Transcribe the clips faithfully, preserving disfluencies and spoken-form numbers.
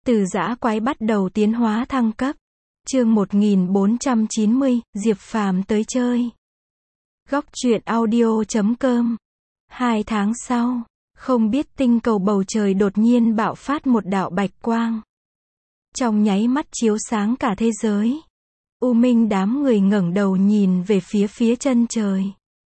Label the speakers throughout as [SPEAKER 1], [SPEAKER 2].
[SPEAKER 1] Từ dã quái bắt đầu tiến hóa thăng cấp. Chương một nghìn bốn trăm chín mươi, Diệp Phàm tới chơi. Góc truyện audio chấm com. Hai tháng sau, không biết tinh cầu bầu trời đột nhiên bạo phát một đạo bạch quang. Trong nháy mắt chiếu sáng cả thế giới. U minh đám người ngẩng đầu nhìn về phía phía chân trời.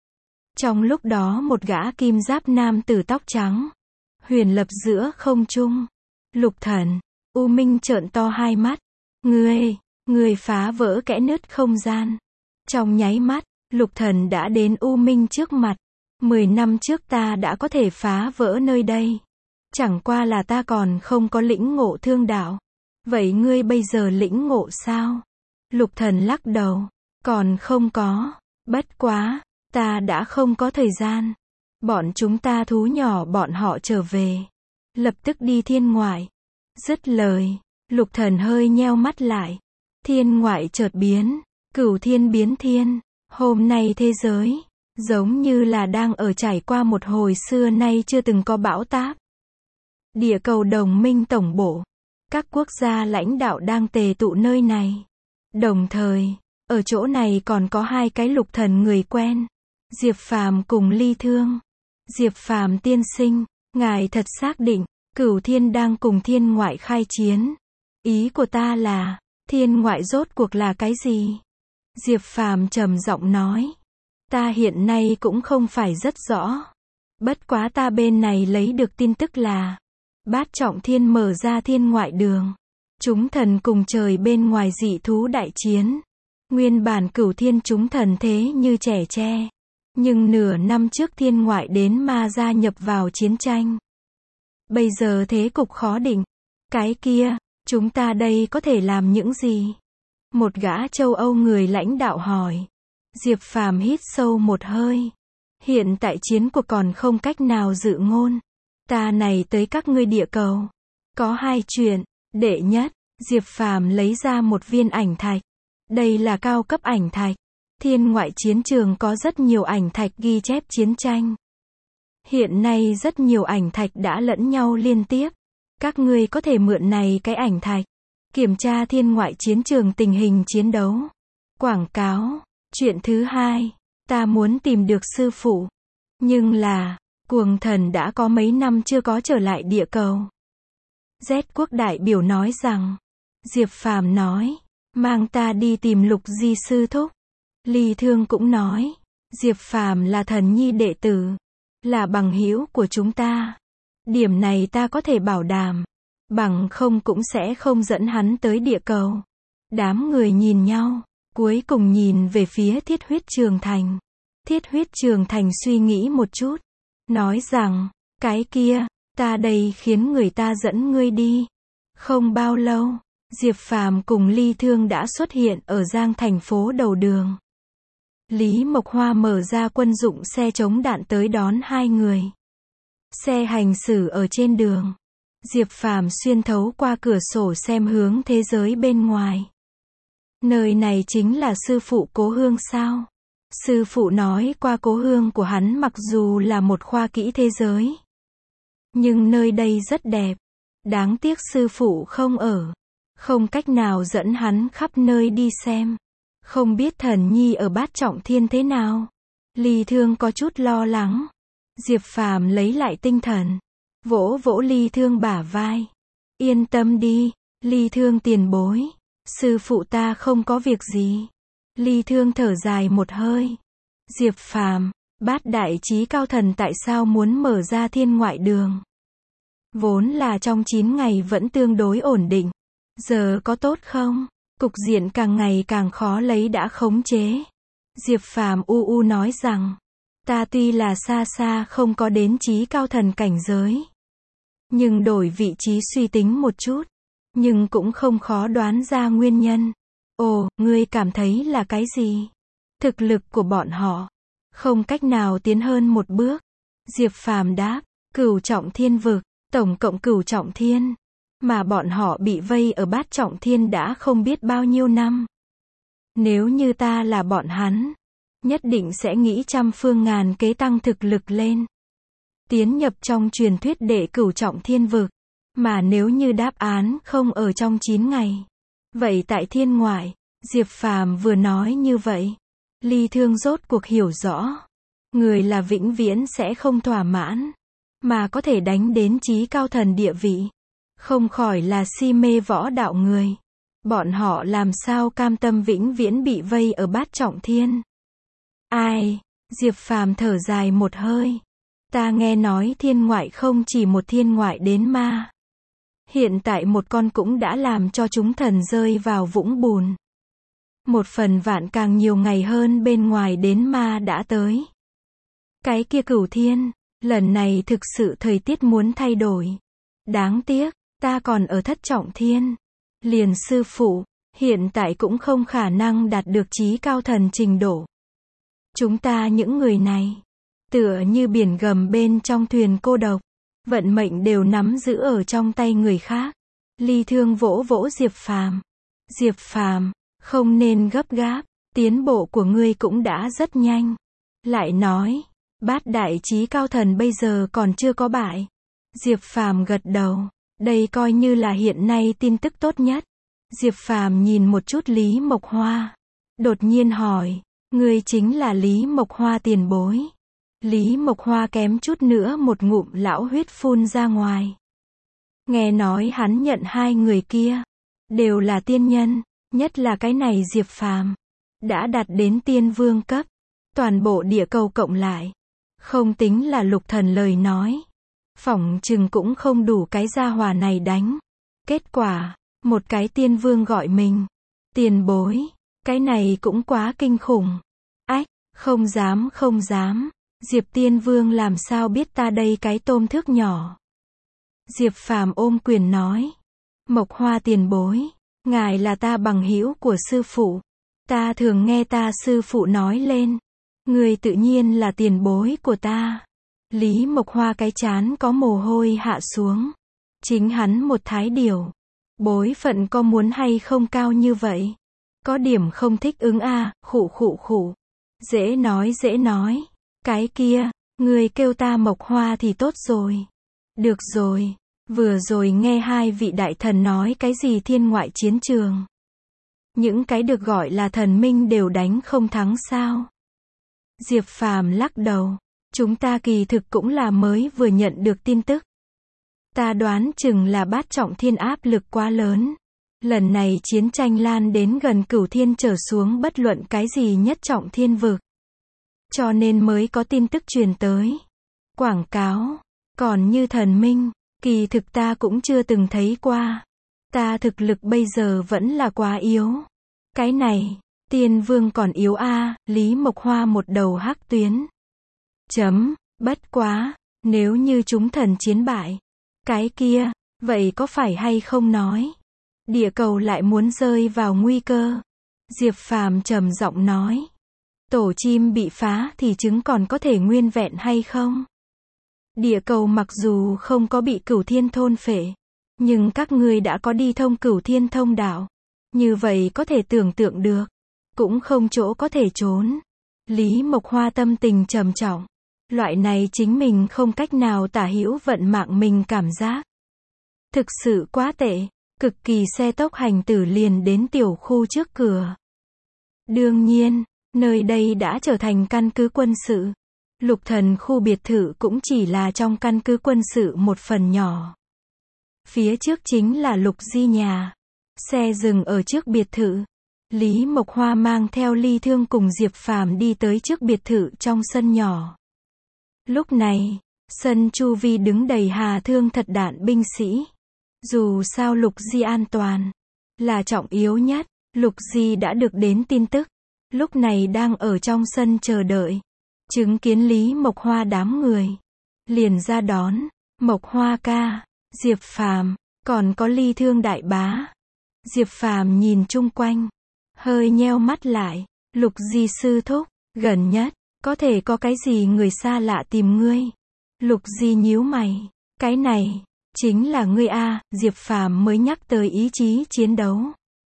[SPEAKER 1] Trong lúc đó một gã kim giáp nam tử tóc trắng huyền lập giữa không trung. Lục Thần. U minh trợn to hai mắt. Ngươi, ngươi phá vỡ kẽ nứt không gian. Trong nháy mắt, Lục Thần đã đến U minh trước mặt. Mười năm trước ta đã có thể phá vỡ nơi đây. Chẳng qua là ta còn không có lĩnh ngộ thương đạo. Vậy ngươi bây giờ lĩnh ngộ sao? Lục Thần lắc đầu. Còn không có. Bất quá, ta đã không có thời gian. Bọn chúng ta thú nhỏ bọn họ trở về. Lập tức đi thiên ngoại. Dứt lời, Lục Thần hơi nheo mắt lại. Thiên ngoại chợt biến, cửu thiên biến thiên. Hôm nay thế giới, giống như là đang ở trải qua một hồi xưa nay chưa từng có bão táp. Địa cầu đồng minh tổng bộ. Các quốc gia lãnh đạo đang tề tụ nơi này. Đồng thời, ở chỗ này còn có hai cái Lục Thần người quen. Diệp Phàm cùng Ly Thương. Diệp Phàm tiên sinh, ngài thật xác định, cửu thiên đang cùng thiên ngoại khai chiến. Ý của ta là, thiên ngoại rốt cuộc là cái gì? Diệp Phàm trầm giọng nói. Ta hiện nay cũng không phải rất rõ. Bất quá ta bên này lấy được tin tức là, Bát Trọng Thiên mở ra thiên ngoại đường. Chúng thần cùng trời bên ngoài dị thú đại chiến. Nguyên bản cửu thiên chúng thần thế như trẻ tre. Nhưng nửa năm trước thiên ngoại đến ma gia nhập vào chiến tranh. Bây giờ thế cục khó định. Cái kia, chúng ta đây có thể làm những gì? Một gã châu Âu người lãnh đạo hỏi. Diệp Phàm hít sâu một hơi. Hiện tại chiến cuộc còn không cách nào dự ngôn. Ta này tới các ngươi địa cầu. Có hai chuyện. Đệ nhất, Diệp Phàm lấy ra một viên ảnh thạch. Đây là cao cấp ảnh thạch. Thiên ngoại chiến trường có rất nhiều ảnh thạch ghi chép chiến tranh. Hiện nay rất nhiều ảnh thạch đã lẫn nhau liên tiếp. Các ngươi có thể mượn này cái ảnh thạch. Kiểm tra thiên ngoại chiến trường tình hình chiến đấu. Quảng cáo. Chuyện thứ hai. Ta muốn tìm được sư phụ. Nhưng là, cuồng thần đã có mấy năm chưa có trở lại địa cầu. Z quốc đại biểu nói rằng. Diệp Phàm nói. Mang ta đi tìm Lục Di sư thúc. Ly Thương cũng nói. Diệp Phàm là thần nhi đệ tử. Là bằng hữu của chúng ta. Điểm này ta có thể bảo đảm. Bằng không cũng sẽ không dẫn hắn tới địa cầu. Đám người nhìn nhau. Cuối cùng nhìn về phía Thiết Huyết Trường Thành. Thiết Huyết Trường Thành suy nghĩ một chút. Nói rằng, cái kia, ta đây khiến người ta dẫn ngươi đi. Không bao lâu, Diệp Phàm cùng Ly Thương đã xuất hiện ở Giang thành phố đầu đường. Lý Mộc Hoa mở ra quân dụng xe chống đạn tới đón hai người. Xe hành xử ở trên đường. Diệp Phàm xuyên thấu qua cửa sổ xem hướng thế giới bên ngoài. Nơi này chính là sư phụ cố hương sao? Sư phụ nói qua cố hương của hắn mặc dù là một khoa kỹ thế giới. Nhưng nơi đây rất đẹp. Đáng tiếc sư phụ không ở. Không cách nào dẫn hắn khắp nơi đi xem. Không biết thần nhi ở Bát Trọng Thiên thế nào. Ly Thương có chút lo lắng. Diệp Phàm lấy lại tinh thần. Vỗ vỗ Ly Thương bả vai. Yên tâm đi, Ly Thương tiền bối. Sư phụ ta không có việc gì. Ly Thương thở dài một hơi. Diệp Phàm, Bát đại chí cao thần tại sao muốn mở ra thiên ngoại đường? Vốn là trong chín ngày vẫn tương đối ổn định. Giờ có tốt không? Cục diện càng ngày càng khó lấy đã khống chế. Diệp Phàm u u nói rằng. Ta tuy là xa xa không có đến chí cao thần cảnh giới. Nhưng đổi vị trí suy tính một chút. Nhưng cũng không khó đoán ra nguyên nhân. Ồ, ngươi cảm thấy là cái gì? Thực lực của bọn họ. Không cách nào tiến hơn một bước. Diệp Phàm đáp. Cửu trọng thiên vực. Tổng cộng cửu trọng thiên. Mà bọn họ bị vây ở Bát Trọng Thiên đã không biết bao nhiêu năm. Nếu như ta là bọn hắn, nhất định sẽ nghĩ trăm phương ngàn kế tăng thực lực lên. Tiến nhập trong truyền thuyết đệ cửu trọng thiên vực. Mà nếu như đáp án không ở trong chín ngày, vậy tại thiên ngoại, Diệp Phàm vừa nói như vậy, Ly Thương rốt cuộc hiểu rõ, người là vĩnh viễn sẽ không thỏa mãn, mà có thể đánh đến chí cao thần địa vị, không khỏi là si mê võ đạo người. Bọn họ làm sao cam tâm vĩnh viễn bị vây ở bát trọng thiên. Ai? Diệp Phàm thở dài một hơi. Ta nghe nói thiên ngoại không chỉ một thiên ngoại đến ma. Hiện tại một con cũng đã làm cho chúng thần rơi vào vũng bùn. Một phần vạn càng nhiều ngày hơn bên ngoài đến ma đã tới. Cái kia cửu thiên, lần này thực sự thời tiết muốn thay đổi. Đáng tiếc, ta còn ở thất trọng thiên. Liền sư phụ, hiện tại cũng không khả năng đạt được chí cao thần trình độ. Chúng ta những người này, tựa như biển gầm bên trong thuyền cô độc, vận mệnh đều nắm giữ ở trong tay người khác. Ly Thương vỗ vỗ Diệp Phàm. Diệp Phàm, không nên gấp gáp, tiến bộ của ngươi cũng đã rất nhanh. Lại nói, bát đại chí cao thần bây giờ còn chưa có bại. Diệp Phàm gật đầu, đây coi như là hiện nay tin tức tốt nhất. Diệp Phàm nhìn một chút Lý Mộc Hoa, đột nhiên hỏi, ngươi chính là Lý Mộc Hoa tiền bối. Lý Mộc Hoa kém chút nữa một ngụm lão huyết phun ra ngoài. Nghe nói hắn nhận hai người kia, đều là tiên nhân, nhất là cái này Diệp Phàm, đã đạt đến tiên vương cấp, toàn bộ địa cầu cộng lại, không tính là lục thần lời nói. Phỏng chừng cũng không đủ cái gia hỏa này đánh. Kết quả, một cái tiên vương gọi mình tiền bối, cái này cũng quá kinh khủng. Ách, không dám không dám, Diệp tiên vương làm sao biết ta đây cái tôm thước nhỏ. Diệp Phàm ôm quyền nói, Mộc Hoa tiền bối, ngài là ta bằng hữu của sư phụ, ta thường nghe ta sư phụ nói lên, người tự nhiên là tiền bối của ta. Lý Mộc Hoa cái chán có mồ hôi hạ xuống. Chính hắn một thái điểu, bối phận có muốn hay không cao như vậy? Có điểm không thích ứng a, à, khụ khụ khụ. Dễ nói dễ nói. Cái kia, người kêu ta Mộc Hoa thì tốt rồi. Được rồi, vừa rồi nghe hai vị đại thần nói cái gì thiên ngoại chiến trường. Những cái được gọi là thần minh đều đánh không thắng sao? Diệp Phàm lắc đầu. Chúng ta kỳ thực cũng là mới vừa nhận được tin tức. Ta đoán chừng là bát trọng thiên áp lực quá lớn. Lần này chiến tranh lan đến gần cửu thiên trở xuống bất luận cái gì nhất trọng thiên vực. Cho nên mới có tin tức truyền tới. Quảng cáo, còn như thần minh, kỳ thực ta cũng chưa từng thấy qua. Ta thực lực bây giờ vẫn là quá yếu. Cái này, tiên vương còn yếu a, à, Lý Mộc Hoa một đầu hắc tuyến. Chấm, bất quá, nếu như chúng thần chiến bại, cái kia, vậy có phải hay không nói, địa cầu lại muốn rơi vào nguy cơ. Diệp Phàm trầm giọng nói, tổ chim bị phá thì trứng còn có thể nguyên vẹn hay không? Địa cầu mặc dù không có bị cửu thiên thôn phệ, nhưng các ngươi đã có đi thông cửu thiên thông đạo, như vậy có thể tưởng tượng được, cũng không chỗ có thể trốn. Lý Mộc Hoa tâm tình trầm trọng. Loại này chính mình không cách nào tả hữu vận mạng mình cảm giác. Thực sự quá tệ, cực kỳ xe tốc hành tử liền đến tiểu khu trước cửa. Đương nhiên, nơi đây đã trở thành căn cứ quân sự. Lục thần khu biệt thự cũng chỉ là trong căn cứ quân sự một phần nhỏ. Phía trước chính là Lục Di nhà. Xe dừng ở trước biệt thự. Lý Mộc Hoa mang theo Ly Thương cùng Diệp Phàm đi tới trước biệt thự trong sân nhỏ. Lúc này, sân chu vi đứng đầy hà thương thật đạn binh sĩ. Dù sao Lục Di an toàn là trọng yếu nhất, Lục Di đã được đến tin tức, lúc này đang ở trong sân chờ đợi, chứng kiến Lý Mộc Hoa đám người, liền ra đón, Mộc Hoa ca, Diệp Phàm, còn có Ly Thương đại bá. Diệp Phàm nhìn chung quanh, hơi nheo mắt lại, Lục Di sư thúc, gần nhất, có thể có cái gì người xa lạ tìm ngươi? Lục Di nhíu mày, cái này, chính là ngươi a, Diệp Phàm mới nhắc tới ý chí chiến đấu.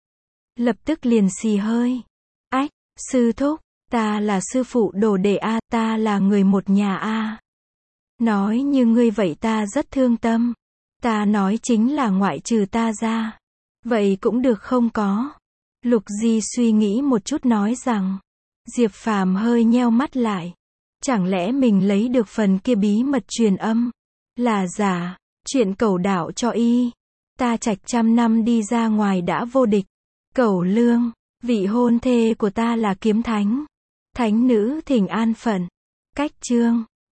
[SPEAKER 1] Lập tức liền xì hơi. Ách, sư thúc, ta là sư phụ đồ đệ a, ta là người một nhà a. Nói như ngươi vậy ta rất thương tâm. Ta nói chính là ngoại trừ ta ra. Vậy cũng được không có. Lục Di suy nghĩ một chút nói rằng. Diệp Phàm hơi nheo mắt lại. Chẳng lẽ mình lấy được phần kia bí mật truyền âm? Là giả. Chuyện Cẩu đạo cho y. Ta trạch trăm năm đi ra ngoài đã vô địch. Cẩu Lương. Vị hôn thê của ta là kiếm thánh. Thánh nữ thỉnh an phận. Cách chương.